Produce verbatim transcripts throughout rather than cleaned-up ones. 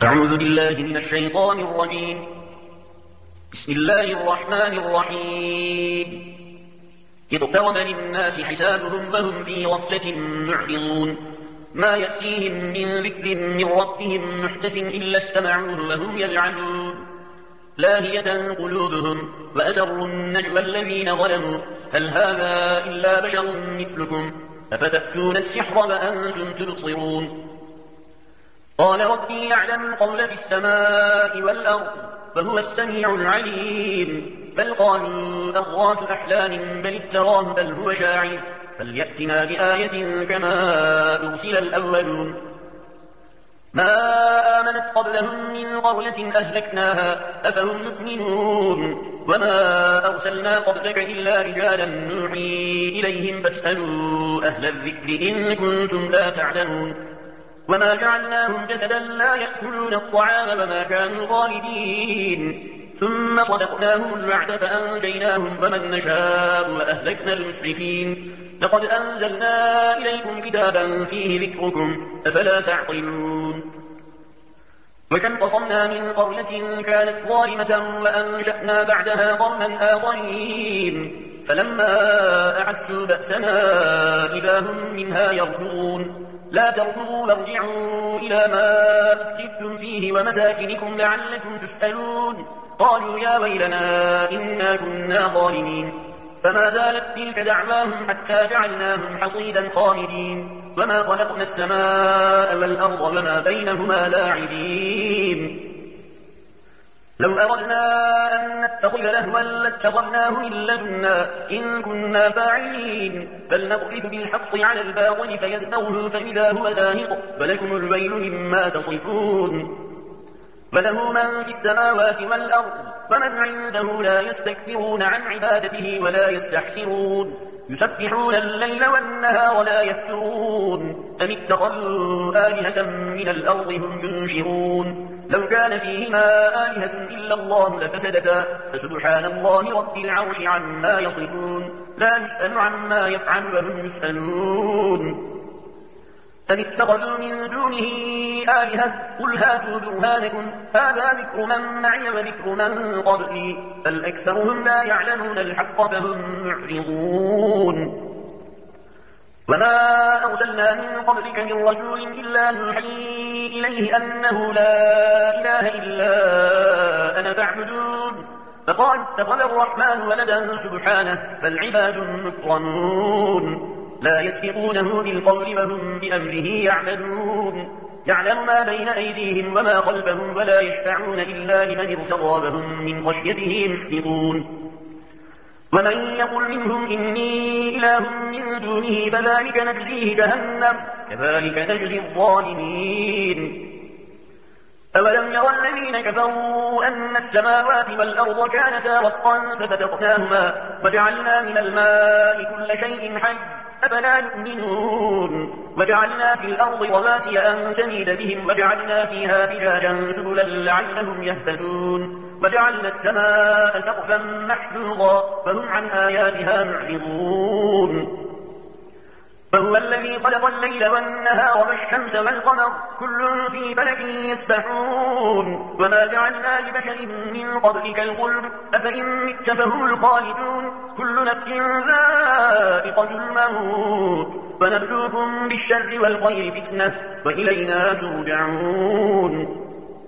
أعوذ بالله من الشيطان الرجيم. بسم الله الرحمن الرحيم. اقترب للناس حسابهم وهم في غفلة معرضون. ما يأتيهم من ذكر من ربهم محدث إلا استمعوه وهم يلعبون. لاهية قلوبهم وأسروا النجوى الذين ظلموا هل هذا إلا بشر مثلكم أفتأتون السحر وأنتم تبصرون. قال ربي يعلم القول في السماء والأرض وهو السميع العليم. بل قالوا أضغاث أحلام بل افتراه بل هو شاعر فليأتنا بآية كما أرسل الأولون. ما آمنت قبلهم من قرية أهلكناها أفهم يؤمنون. وما أرسلنا قبلك إلا رجالا نوحي إليهم فاسألوا أهل الذكر إن كنتم لا تعلمون. وما جعلناهم جسدا لا يأكلون الطعام وما كانوا خالدين. ثم صدقناهم الوعد فأنجيناهم ومن نشاء وأهلكنا المسرفين. لقد أنزلنا إليكم كتابا فيه ذكركم أفلا تعقلون. وكم قصمنا من قرية كانت ظالمة وأنشأنا بعدها قرنا آخرين فلما أحسوا بأسنا إذا هم منها يركضون. لا تركضوا وارجعوا إلى ما أترفتم فيه ومساكنكم لعلكم تسألون. قالوا يا ويلنا إنا كنا ظالمين. فما زالت تلك دعواهم حتى جعلناهم حصيدا خامدين. وما خلقنا السماء والأرض وما بينهما لاعبين. لو أردنا أن نتخذ لهوا لاتخذناه من لدنا إن كنا فاعلين. بل نقذف بالحق على الباطل فيدمغه فإذا هو زاهق ولكم الويل مما تصفون. وله من في السماوات والأرض ومن عنده لا يستكبرون عن عبادته ولا يستحسرون. يسبحون الليل والنهار لا يفترون. أم اتخذوا آلهة من الأرض هم ينشرون. لو كان فيهما آلهة إلا الله لفسدتا فسبحان الله رب العرش عما يصفون. لا يسأل عما يفعل وهم يسألون. أم اتخذوا من دونه آلهة قل هاتوا برهانكم هذا ذكر من معي وذكر من قبلي بل أكثرهم لا يعلمون الحق فهم معرضون. وما أرسلنا من قبلك من رسول إلا نوحي إليه أنه لا إله إلا أنا فاعبدون. فقالوا اتخذ الرحمن ولدا سبحانه بل عباد مكرمون لا يسبقونه بالقول وهم بأمره يعملون. يعلم ما بين أيديهم وما خلفهم ولا يشفعون إلا لمن ارتضى وهم من خشيته مشفقون. ومن يقل منهم إني إله من دونه فذلك نجزيه جهنم كذلك نجزي الظالمين. أولم يرى الذين كفروا أن السماوات والأرض كانتا رتقا ففتقناهما وجعلنا من الماء كل شيء حي أفلا يؤمنون. وجعلنا في الأرض رواسي أن تميد بهم وجعلنا فيها فجاجا سبلا لعلهم يهتدون. وجعلنا السماء سقفا محفوظا فهم عن آياتها معرضون. فهو الذي خلق الليل والنهار والشمس والقمر كل في فلك يسبحون. وما جعلنا لبشر من قبلك الخلد أفإن مت فهم الخالدون. كل نفس ذائقة الموت ونبلوكم بالشر والخير فتنة وإلينا ترجعون.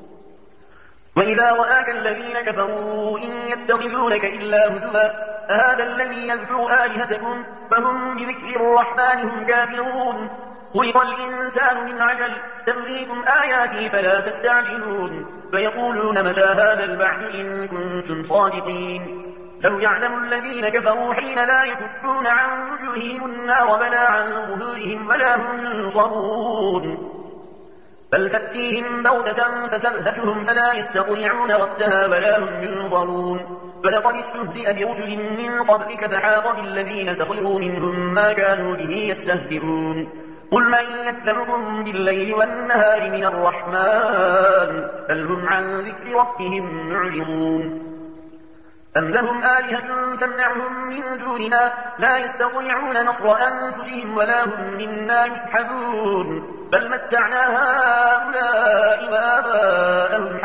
وإذا رآك الذين كفروا إن يتخذونك إلا هزوا أهذا الذي يذكر آلهتكم فهم بذكر الرحمن هم كافرون. خلق الإنسان من عجل سأريكم آياتي فلا تستعجلون. فيقولون متى هذا البعد إن كنتم صادقين. لو يعلم الذين كفروا حين لا يكفون عن وجوههم النار ولا عن ظهورهم ولا هم ينصرون. بل تأتيهم بغتة فتبهتهم فلا يستطيعون ردها ولا هم ينظرون. ولقد استهزئ برسل من قبلك فحاق بالذين سخروا منهم ما كانوا به يستهزئون. قل من يكلمكم بالليل والنهار من الرحمن بل هم عن ذكر ربهم معرضون. أم لهم آلهة تمنعهم من دوننا لا يستطيعون نصر أنفسهم ولا هم منا يسحبون. بل متعنا هؤلاء وآباءهم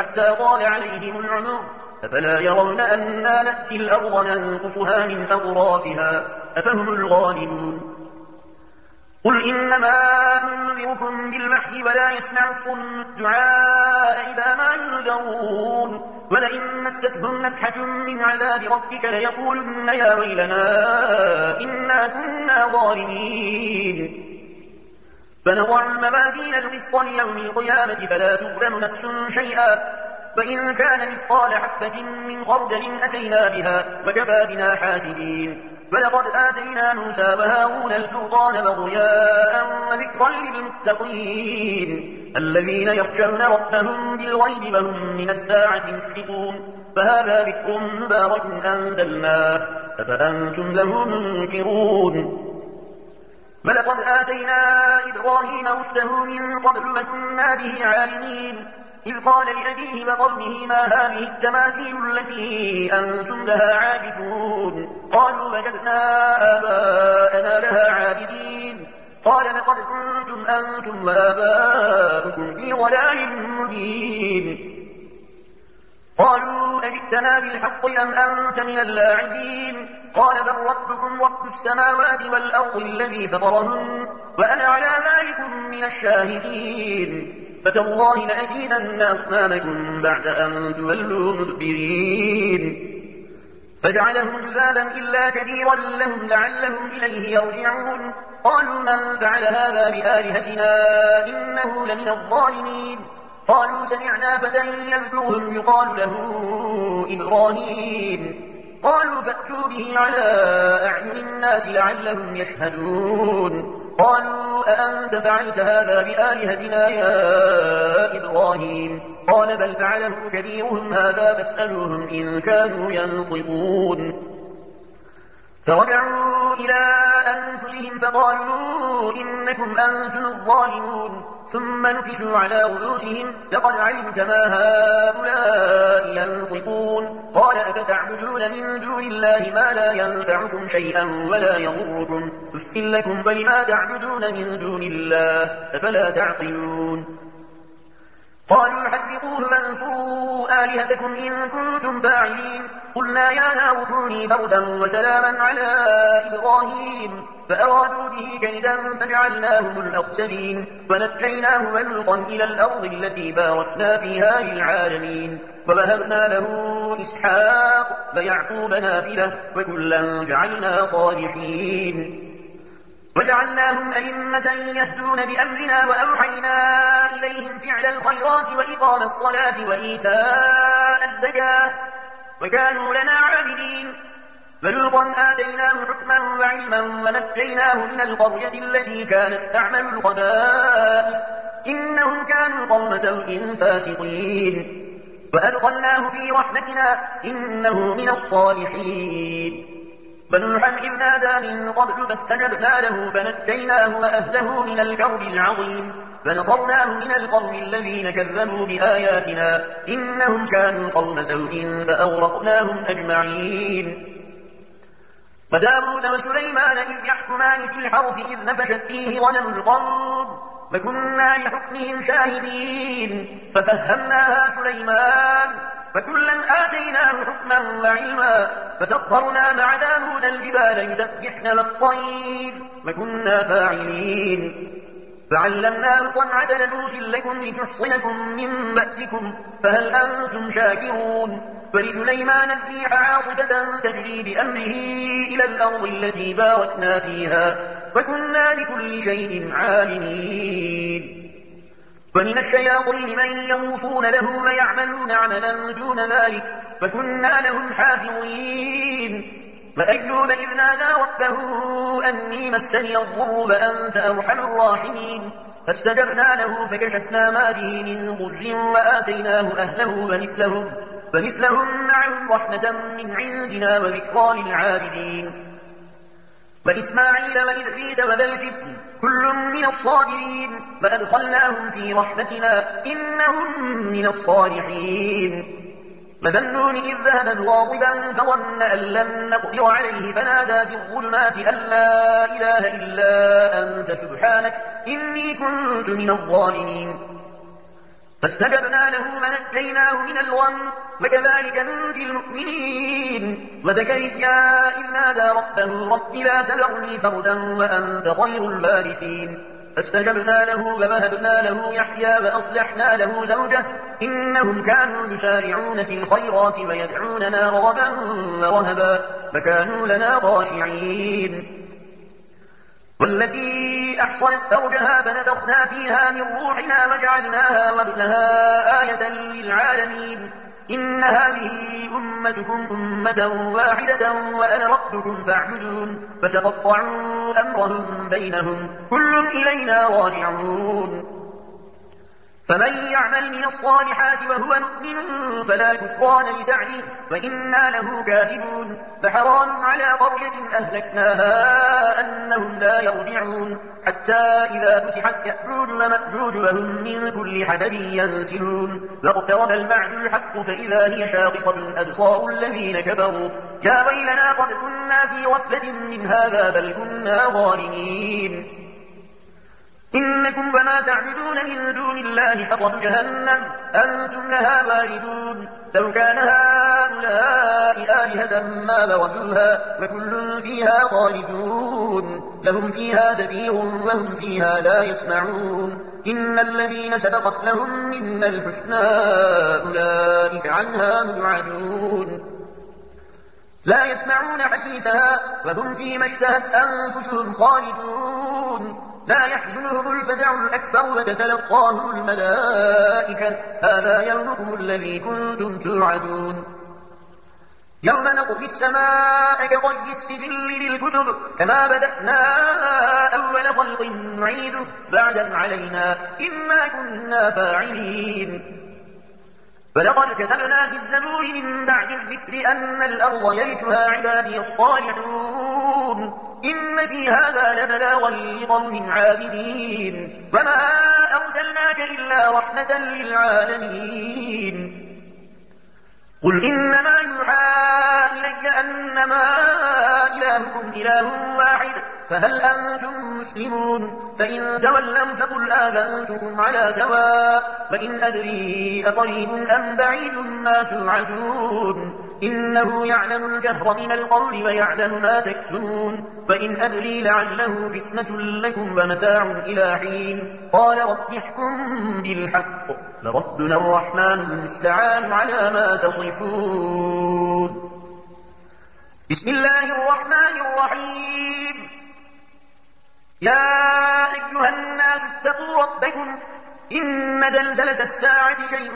حتى طال عليهم العمر أفلا يرون أنا نأتي الأرض ننقصها من أطرافها أفهم الغالبون قل إنما أنذركم بالوحي ولا يسمع الصم الدعاء إذا ما ينذرون ولئن مستهم نفحة من عذاب ربك ليقولن يا ويلنا إنا كنا ظالمين فنضع الموازين القسط ليوم القيامة فلا تظلم نفس شيئا فإن كان مثقال حبة من خردل أتينا بها وكفى بنا حاسبين ولقد آتينا موسى وهارون الفرقان وضياء وذكرا للمتقين الذين يخشون ربهم بالغيب وهم من الساعة مشفقون فهذا ذكر مبارك أنزلناه أفأنتم له منكرون ولقد آتينا إبراهيم رشده من قبل وكنا به عالمين إذ قال لأبيه وقومه ما هذه التماثيل التي أنتم لها عاكفون قالوا وجدنا آباءنا لها عابدين قال لقد كنتم أنتم وآباؤكم في ضلال مبين قالوا أجئتنا بالحق أم أنت من اللاعبين قال بل ربكم رب السماوات والأرض الذي فطرهن وأنا على ذلك من الشاهدين فتالله لأكيدن أصنامكم بعد أن تولوا مدبرين فجعلهم جذاذا إلا كبيرا لهم لعلهم إليه يرجعون قالوا من فعل هذا بآلهتنا إنه لمن الظالمين قالوا سمعنا فتى يذكرهم يقال له إبراهيم قالوا فأتوا به على أعين الناس لعلهم يشهدون قالوا أأنت فعلت هذا بآلهتنا يا إبراهيم قال بل فعله كبيرهم هذا فاسألوهم إن كانوا ينطقون فرجعوا إلى أنفسهم فقالوا إنكم أنتم الظالمون ثم نكسوا على رؤوسهم لقد علمت ما هؤلاء ينطقون قال أفتعبدون من دون الله ما لا ينفعكم شيئا ولا يضركم أف لكم ولما تعبدون من دون الله أفلا تعقلون قالوا حرقوه وانصروا آلهتكم إن كنتم فاعلين قلنا يا نار كوني بردا وسلاما على إبراهيم فأرادوا به كيدا فجعلناهم الأخسرين ونجيناه ولوطا إلى الأرض التي باركنا فيها للعالمين ووهبنا له إسحاق ويعقوب نافلة وكلا جعلنا صالحين وجعلناهم أئمة يهدون بأمرنا وأوحينا إليهم فعل الخيرات وإقام الصلاة وإيتاء الزكاة وكانوا لنا عابدين ولوطا آتيناه حكما وعلما ونجيناه من القرية التي كانت تعمل الخبائث إنهم كانوا قوم سوء فاسقين وأدخلناه في رحمتنا إنه من الصالحين ونوحا إذ نادى من قبل فاستجبنا له فنجيناه وأهله من الكرب العظيم فنصرناه من القوم الذين كذبوا بآياتنا إنهم كانوا قوم سوء فأغرقناهم أجمعين وداود وسليمان إذ يحكمان في الحرث إذ نفشت فيه غنم القوم وكنا لحكمهم شاهدين ففهمناها سليمان فكلا آتيناه حكما وعلما فسخرنا مع داود الجبال يسبحن والطير وكنا فاعلين فعلمناه صنعة لبوس لكم لتحصنكم من بأسكم فهل أنتم شاكرون ولسليمان الريح عاصفة تجري بأمره إلى الأرض التي باركنا فيها وكنا بكل شيء عالمين ومن الشياطين من يوصون له ويعملون عملا دون ذلك وكنا لهم حافظين وأيوب إذ نادى ربه أني مسني الضر وأنت أرحم الراحمين فاستجبنا له فكشفنا ما به من ضر وآتيناه أهله ومثلهم, ومثلهم معهم رحمة من عندنا وذكرى للعابدين وإسماعيل وإدريس وذا الكفل كل من الصابرين وأدخلناهم في رحمتنا إنهم من الصالحين وذا النون إذ ذهب غاضبا فظن أن لن نقدر عليه فنادى في الظلمات أن لا إله إلا أنت سبحانك إني كنت من الظالمين فاستجبنا له ونجيناه من الغم وكذلك ننجي المؤمنين. وزكريا إذ نادى ربه رب لا تذرني فردا وأنت خير الوارثين فاستجبنا له ووهبنا له يحيى وأصلحنا له زوجه إنهم كانوا يسارعون في الخيرات ويدعوننا رغبا ورهبا وكانوا لنا خاشعين. والتي أحصنت فرجها فنفخنا فيها من روحنا وجعلناها وابنها آية للعالمين. إن هذه أمتكم أمة واحدة وأنا ربكم فاعبدون فتقطعوا أمرهم بينهم كل إلينا راجعون. فمن يعمل من الصالحات وهو مؤمن فلا كفران لسعيه وإنا له كاتبون. فحرام على قرية أهلكناها أنهم لا يرجعون حتى إذا فتحت يأجوج ومأجوج وهم من كل حدب ينسلون. واقترب الوعد الحق فإذا هي شاخصة أبصار الذين كفروا يا ويلنا قد كنا في غفلة من هذا بل كنا ظالمين. إنكم وما تعبدون من دون الله حصب جهنم أنتم لها واردون. لو كان هؤلاء آلهة ما وردوها وكل فيها خالدون لهم فيها زفير وهم فيها لا يسمعون. إن الذين سبقت لهم منا الحسنى أولئك عنها مبعدون لا يسمعون حسيسها وهم فيما اشتهت أنفسهم خالدون. لا يحزنهم الفزع الأكبر وتتلقاهم الملائكة هذا يومكم الذي كنتم توعدون. يوم نطوي السماء كطي السجل للكتب كما بدأنا أول خلق نعيده بعدا علينا إنا كنا فاعلين. فلقد كتبنا في الزبور من بعد الذكر أن الأرض يرثها عبادي الصالحون إن في هذا لبلاغا لقوم عابدين. وما أرسلناك إلا رحمة للعالمين. قل إنما يوحى إلي أنما إلهكم إله واحد فهل أنتم مسلمون؟ فإن تولوا فقل آذنتكم على سواء وإن أدري أقريب أم بعيد ما توعدون. إنه يعلم الجهر من القول ويعلم ما تكتمون. وإن أدري لعله فتنة لكم ومتاع إلى حين. قال رب احكم بالحق لربنا الرحمن المستعان على ما تصفون. بسم الله الرحمن الرحيم. يا أيها الناس اتقوا ربكم إن زلزلة الساعة شيء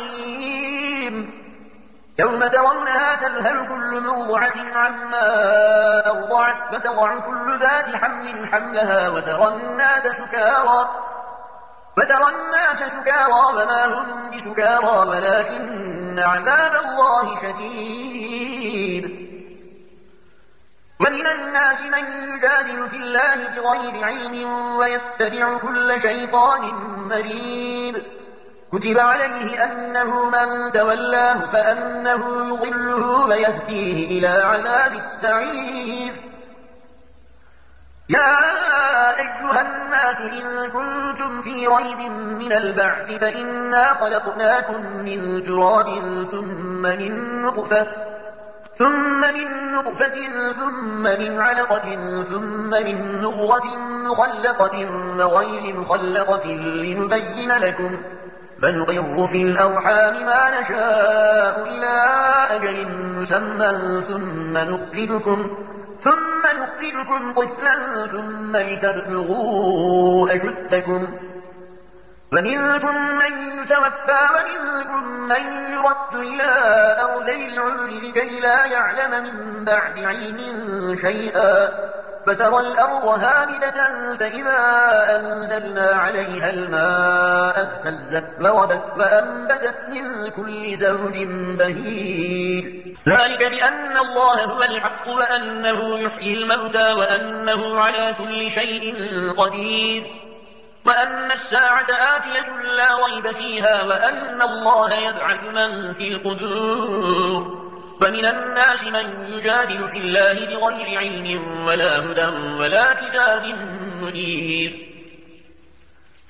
عظيم. يوم ترونها تذهل كل مرضعة عما أرضعت وتضع كل ذات حمل حملها وترى الناس سكارى وترى الناس سكارى وما هم بسكارى ولكن عذاب الله شديد. ومن الناس من يجادل في الله بغير علم ويتبع كل شيطان مريد. كتب عليه أنه من تولاه فأنه يضله ويهديه إلى عذاب السعير. يا أيها الناس إن كنتم في ريب من البعث فإنا خلقناكم من تراب ثم من نطفة ثم من نطفة ثم من علقة ثم من نضغة مخلقة وغير مخلقة لنبين لكم فنقر في الأرحام ما نشاء إلى أجل مسمى ثم نخرجكم ثم نخرجكم طفلا ثم لتبلغوا أشدكم ومنكم من يتوفى ومنكم من يرد إلى أرذل العمر لكي لا يعلم من بعد علم شيئا. فترى الأرض هامدة فإذا أنزلنا عليها الماء اهتزت وربت وأنبتت من كل زوج بهيج. ذلك بأن الله هو الحق وأنه يحيي الموتى وأنه على كل شيء قدير وأن الساعة آتية لا ريب فيها وأن الله يبعث من في القبور. ومن الناس من يجادل في الله بغير علم ولا هدى ولا كتاب منير.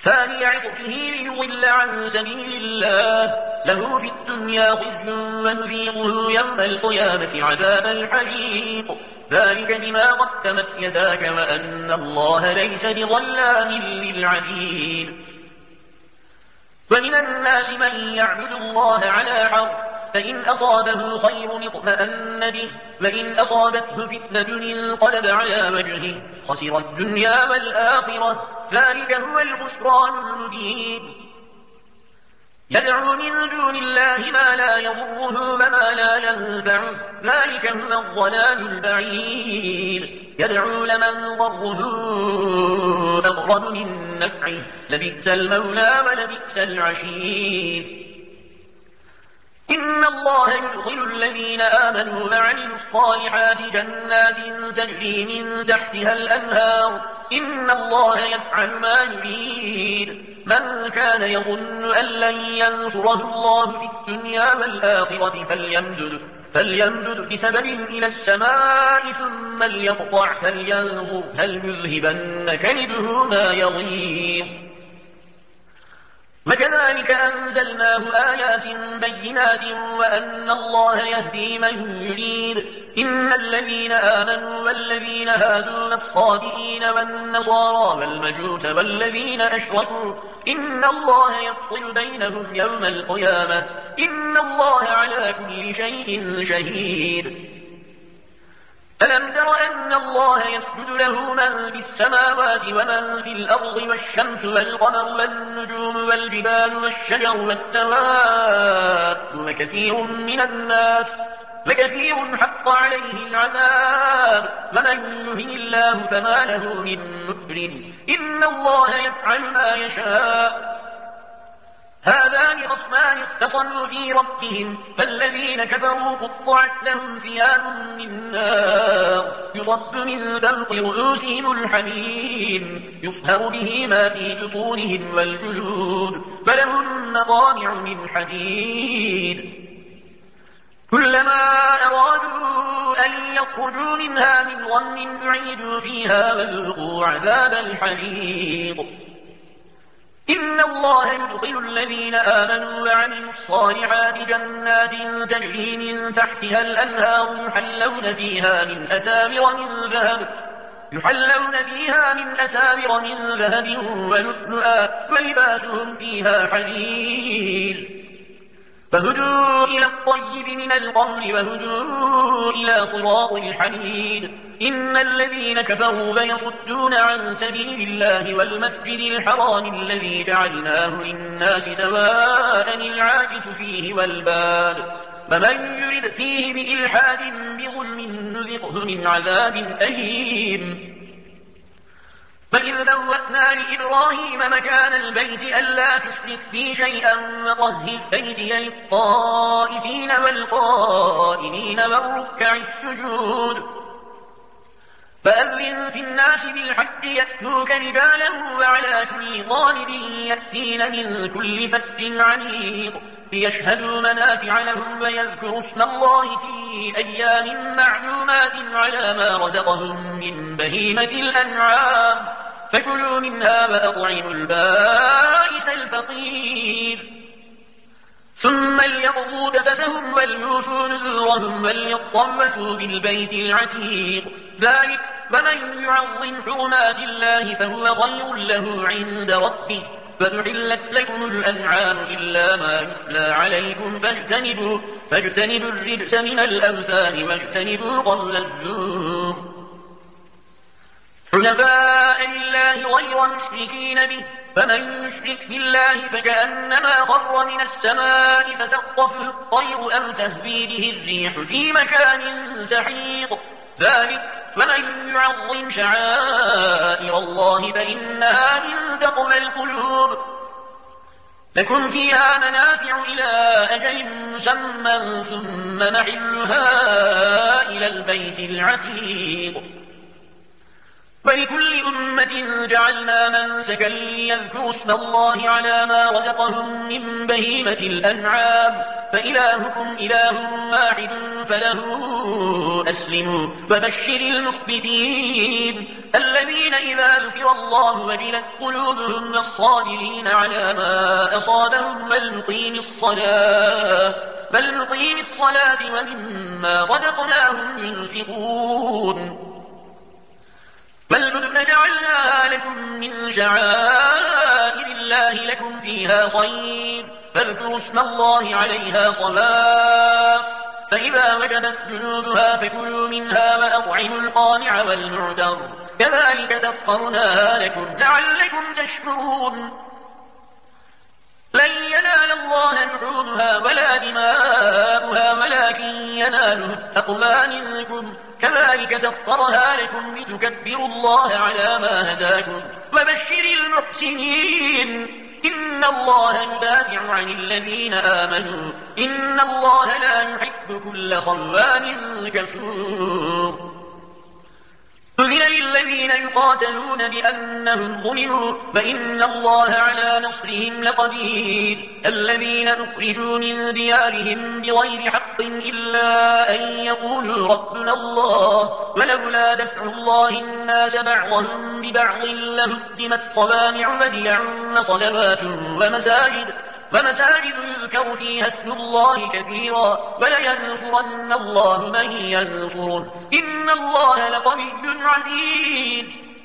ثاني عطفه ليضل عن سبيل الله له في الدنيا خزي ونذيقه يوم القيامة عذاب الحريق ذلك بما قدمت يداك وأن الله ليس بظلام للعبيد. ومن الناس من يعبد الله على حرف فإن أصابه خير اطمأن به وإن أصابته فتنة انقلب على وجهه خسر الدنيا والآخرة ذلك هو الخسران المبين. يدعو من دون الله ما لا يضره وما لا ينفعه ذلك هو الضلال البعيد. يدعو لمن ضره أقرب من نفعه لبئس المولى ولبئس العشير. إن الله يدخل الذين آمنوا وعملوا الصالحات جنات تجري من تحتها الأنهار إن الله يفعل ما يريد. من كان يظن أن لن ينصره الله في الدنيا والآخرة فليمدد, فليمدد بسبب إلى السماء ثم ليقطع فلينظر هل يذهبن كيده ما يغيظ. وكذلك أنزلناه آيات بينات وأن الله يهدي من يريد. إن الذين آمنوا والذين هادوا والصابئين والنصارى والمجوس والذين أشركوا إن الله يفصل بينهم يوم القيامة إن الله على كل شيء شهيد. ألم تر أن الله يسجد له من في السماوات ومن في الأرض والشمس والقمر والنجوم والجبال والشجر والدواب وكثير من الناس وكثير حق عليه العذاب ومن يهن الله فما له من مكرم إن الله يفعل ما يشاء. هذان خصمان اختصموا في ربهم فالذين كفروا قطعت لهم ثياب من نار يصب من فوق رؤوسهم الحميم يصهر به ما في بطونهم والجلود فلهم مقامع من حديد كلما أرادوا أن يخرجوا منها من غم أعيدوا فيها وذوقوا عذاب الحريق. إن الله يدخل الذين آمنوا وعملوا الصالحات جنات تجري من تحتها الأنهار يحلون فيها من أساور من ذهب يحلون فيها من أساور من ذهب ولؤلؤا ولباسهم فيها حرير فهدوا إلى الطيب من القول وهدوا إلى صراط الحميد. إن الذين كفروا ليصدون عن سبيل الله والمسجد الحرام الذي جعلناه للناس سواء العاكف فيه والباد ومن يرد فيه بإلحاد بظلم نذقه من عذاب أليم. فإذ بوأنا لإبراهيم مكان البيت ألا تشرك بي شيئا وطهر بيتي للطائفين والقائمين والركع السجود فأذن في الناس بالحج يأتوك رجالا وعلى كل ضامر يأتين من كل فج عميق ليشهدوا منافع لهم ويذكروا اسم الله في أيام معلومات على ما رزقهم من بهيمة الأنعام فكلوا منها وأطعموا البائس الفقير ثم ليقضوا تفثهم وليوفوا نذورهم وليطوفوا بالبيت العتيق ذلك ومن يعظم حرمات الله فهو خير له عند ربه فأحلت لكم الأنعام إلا ما يتلى عليكم فاجتنبوا, فاجتنبوا الرجس من الأوثان واجتنبوا قول الزور حنفاء لله غير مشركين به فمن يشرك بالله فكأنما خر من السماء فتخطفه الطير أو تهوي به الريح في مكان سحيق ذلك ومن يعظم شعائر الله فإنها من تقوى القلوب لكم فيها منافع إلى أجل مسمى ثم محلها إلى البيت العتيق ولكل أمة جعلنا منسكا ليذكروا اسم الله على ما رزقهم من بهيمة الأنعام فإلهكم إله واحد فله أسلموا وبشر المخبتين الذين إذا ذكر الله وجلت قلوبهم والصابرين على ما أصابهم والمقيم الصلاة والمقيم الصلاة ومما رزقناهم ينفقون والبدن جعلناها لكم من شعائر الله لكم فيها خير فاذكروا اسم الله عليها صواف فإذا وجبت جنودها فكلوا منها وأطعموا القانع والمعتر كذلك سخرناها لكم لعلكم تشكرون لن ينال الله لحومها ولا دماؤها ولكن يناله التقوى منكم كذلك سخرها لكم لتكبروا الله على ما هداكم وبشر المحسنين إن الله يدافع عن الذين آمنوا إن الله لا يحب كل خوان كفور أذن للذين يقاتلون بأنهم ظلموا فإن الله على نصرهم لقدير الذين أخرجوا من ديارهم بغير حق إلا أن يقولوا ربنا الله ولولا دفع الله الناس بعضهم ببعض لهدمت صوامع وبيع وصلوات ومساجد ومساجد يذكر فيها اسم الله كثيرا ولينصرن الله من ينصره إن الله لقوي عزيز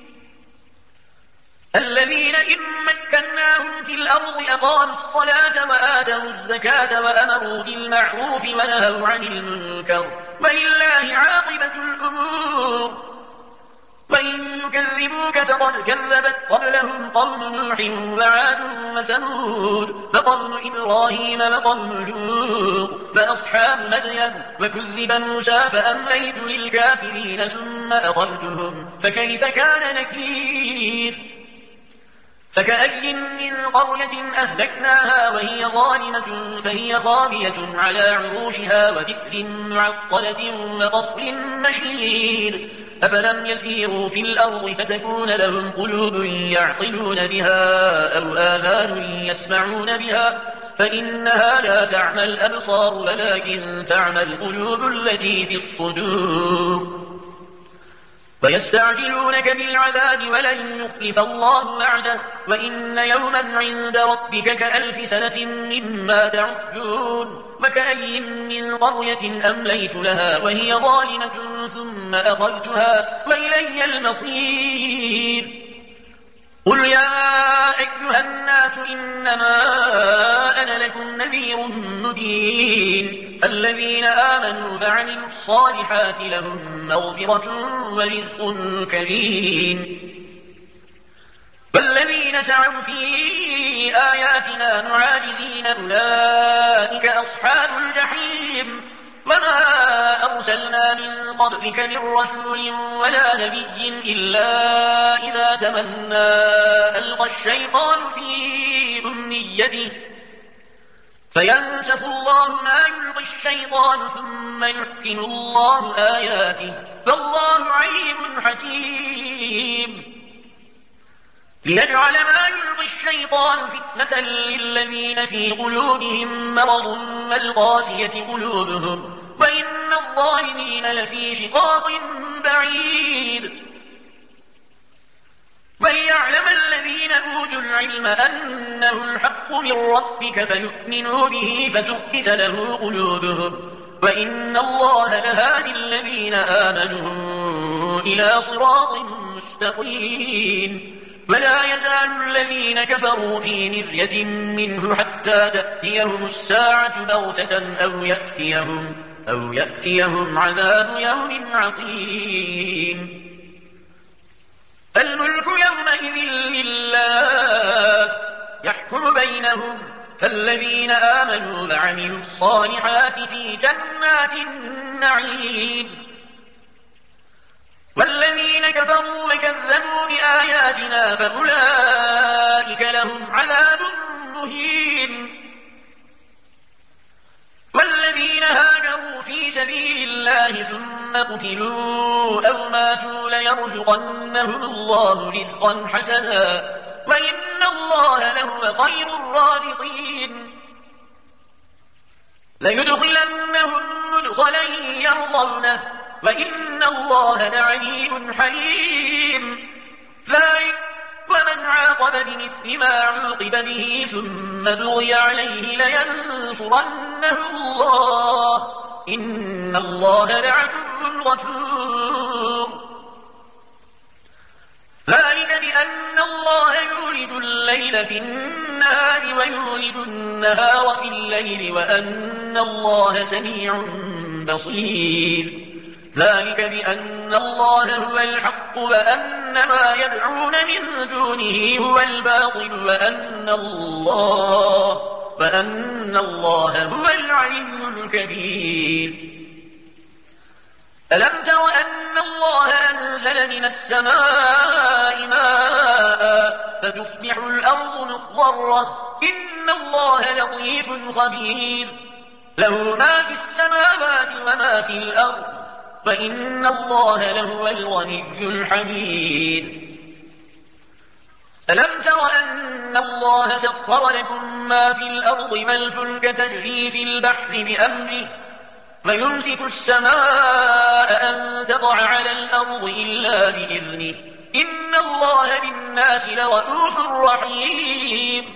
الذين إن مكناهم في الأرض أقاموا الصلاة وآتوا الزكاة وأمروا بالمعروف ونهوا عن المنكر ولله عاقبة الأمور وإن يكذبوك فقد كذبت قبلهم قوم نوح وعاد وثمود وقوم إبراهيم وقوم لوط وأصحاب مدين وكذب موسى فأمليت للكافرين ثم أخذتهم فكيف كان نكير فكأي من قرية أهلكناها وهي ظالمة فهي خاوية على عروشها وذكر معطلة وقصر مشيد أفلم يسيروا في الأرض فتكون لهم قلوب يعقلون بها أو آذان يسمعون بها فإنها لا تعمى الأبصار ولكن تعمى القلوب التي في الصدور ويستعجلونك بالعذاب ولن يخلف الله وعده وإن يوما عند ربك كألف سنة مما تعدون وكأي من قرية أمليت لها وهي ظالمة ثم أخذتها وإلي المصير قل يا أيها الناس إنما أنا لكم نذير مبين الذين آمنوا وعملوا الصالحات لهم مغفرة ورزق كريم والذين سعوا في آياتنا معاجزين أولئك أصحاب الجحيم وما أرسلنا من قبلك من رسول ولا نبي إلا إذا تمنى ألقى الشيطان في أمنيته فينسف الله ما يلقي الشيطان ثم يحكم الله آياته فالله عليم حكيم ليجعل ما يلقي الشيطان فتنة للذين في قلوبهم مرض والقاسية قلوبهم وإن الظالمين لفي شقاق بعيد وليعلم الذين أوتوا العلم أنه الحق من ربك فيؤمنوا به فتخبت له قلوبهم وإن الله لهادي الذين آمنوا إلى صراط مستقيم ولا يزال الذين كفروا في مرية منه حتى تأتيهم الساعة بغتة أو يأتيهم, أو يأتيهم عذاب يوم عقيم الملك يومئذ لله يحكم بينهم فالذين آمنوا وعملوا الصالحات في جنات النعيم والذين كفروا وكذبوا بآياتنا فأولئك لهم عذاب مهين والذين هاجروا في سبيل الله ثم قتلوا أو ماتوا ليرزقنهم الله رزقا حسنا وإن الله لهو خير الرازقين ليدخلنهم مدخلا يرضونه وإن الله لعليم حليم ذلك ومن عاقب بمثل ما عوقب به ثم بغي عليه لينصرنه الله إن الله لعفو غفور ذلك بأن الله يولج الليل في النهار ويولج النهار في الليل وأن الله سميع بصير ذلك بأن الله هو الحق وأن ما يدعون من دونه هو الباطل وأن الله وأن الله هو العلي الكبير ألم تر أن الله أنزل من السماء ماء فتصبح الأرض مخضرة إن الله لطيف خبير له ما في السماوات وما في الأرض وإن الله لهو الغني الحميد ألم تر أن الله سخر لكم ما في الأرض والفلك تجري في البحر بأمره ويمسك السماء أن تقع على الأرض إلا بإذنه إن الله بالناس لرءوف رحيم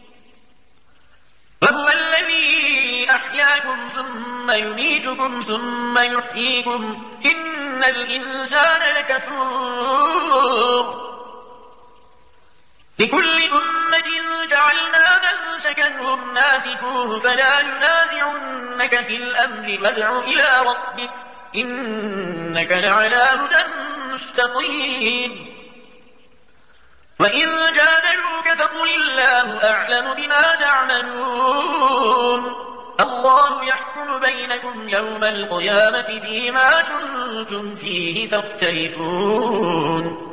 وهو الذي أحياكم ثم يميتكم ثم يحييكم إن الإنسان لكفور لكل أمة جعلنا منسكا هم ناسكوه فلا ينازعنك في الأمر وادع إلى ربك إنك لعلى هدى مستقيم وإن جادلوك فقل الله أعلم بما تعملون الله يحكم بينكم يوم القيامة فيما كنتم فيه تختلفون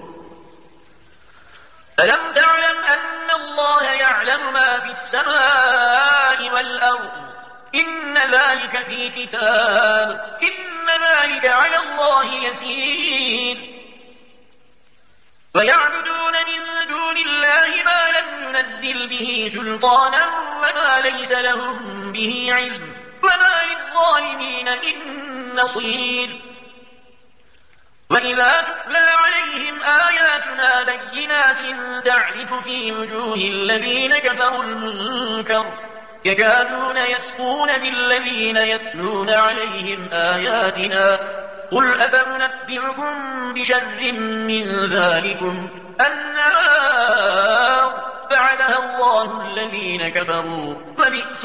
ألم تعلم أن الله يعلم ما في السماء والأرض إن ذلك في كتاب إن ذلك على الله يسير ويعبدون من دون الله ما لم ينزل به سلطانا وما ليس لهم به علم وما للظالمين من نصير وإذا تتلى عليهم آياتنا بينات تعرف في وجوه الذين كفروا المنكر يكادون يسقون بالذين يتلون عليهم آياتنا قل أفأنبئكم بشر من ذلكم النار بعدها الله الذين كفروا وبئس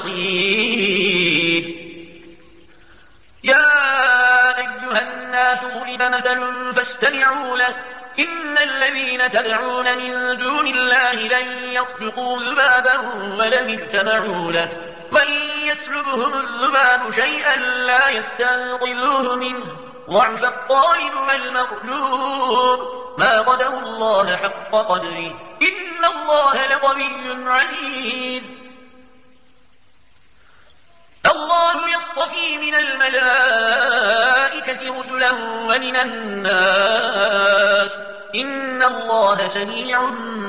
المصير يا أيها الناس ضرب مثل فاستمعوا له إن الذين تدعون من دون الله لن يخلقوا ذبابا ولم اجتمعوا له وإن يسلبهم الذباب شيئا لا يستنقذوه منه ضعف الطالب والمطلوب ما قدروا الله حق قدره إن الله لقوي عزيز الله يصطفي من الملائكة رسلا ومن الناس إن الله سميع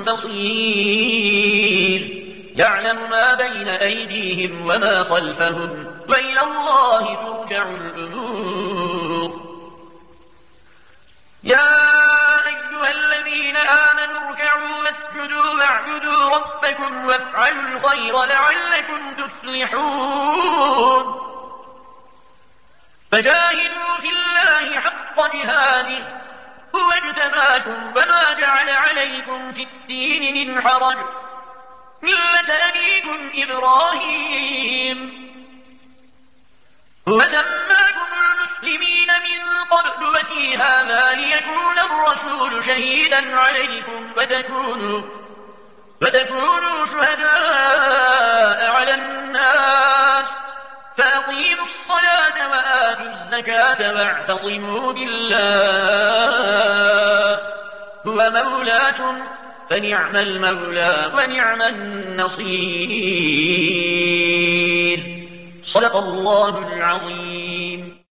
بصير يعلم ما بين أيديهم وما خلفهم وإلى الله ترجع الأمور يا أيها الذين آمنوا اركعوا واسجدوا واعبدوا ربكم وافعلوا الخير لعلكم تفلحون فجاهدوا في الله حق جهاده هو اجتباكم وما جعل عليكم في الدين من حرج ملة أبيكم إبراهيم وسماكم المسلمين من قبل وفي هذا ليكون الرسول شهيدا عليكم وتكونوا, وتكونوا شهداء على الناس فأقيموا الصلاة وآتوا الزكاة واعتصموا بالله هو مولاكم فنعم المولى ونعم النصير صدق الله العظيم.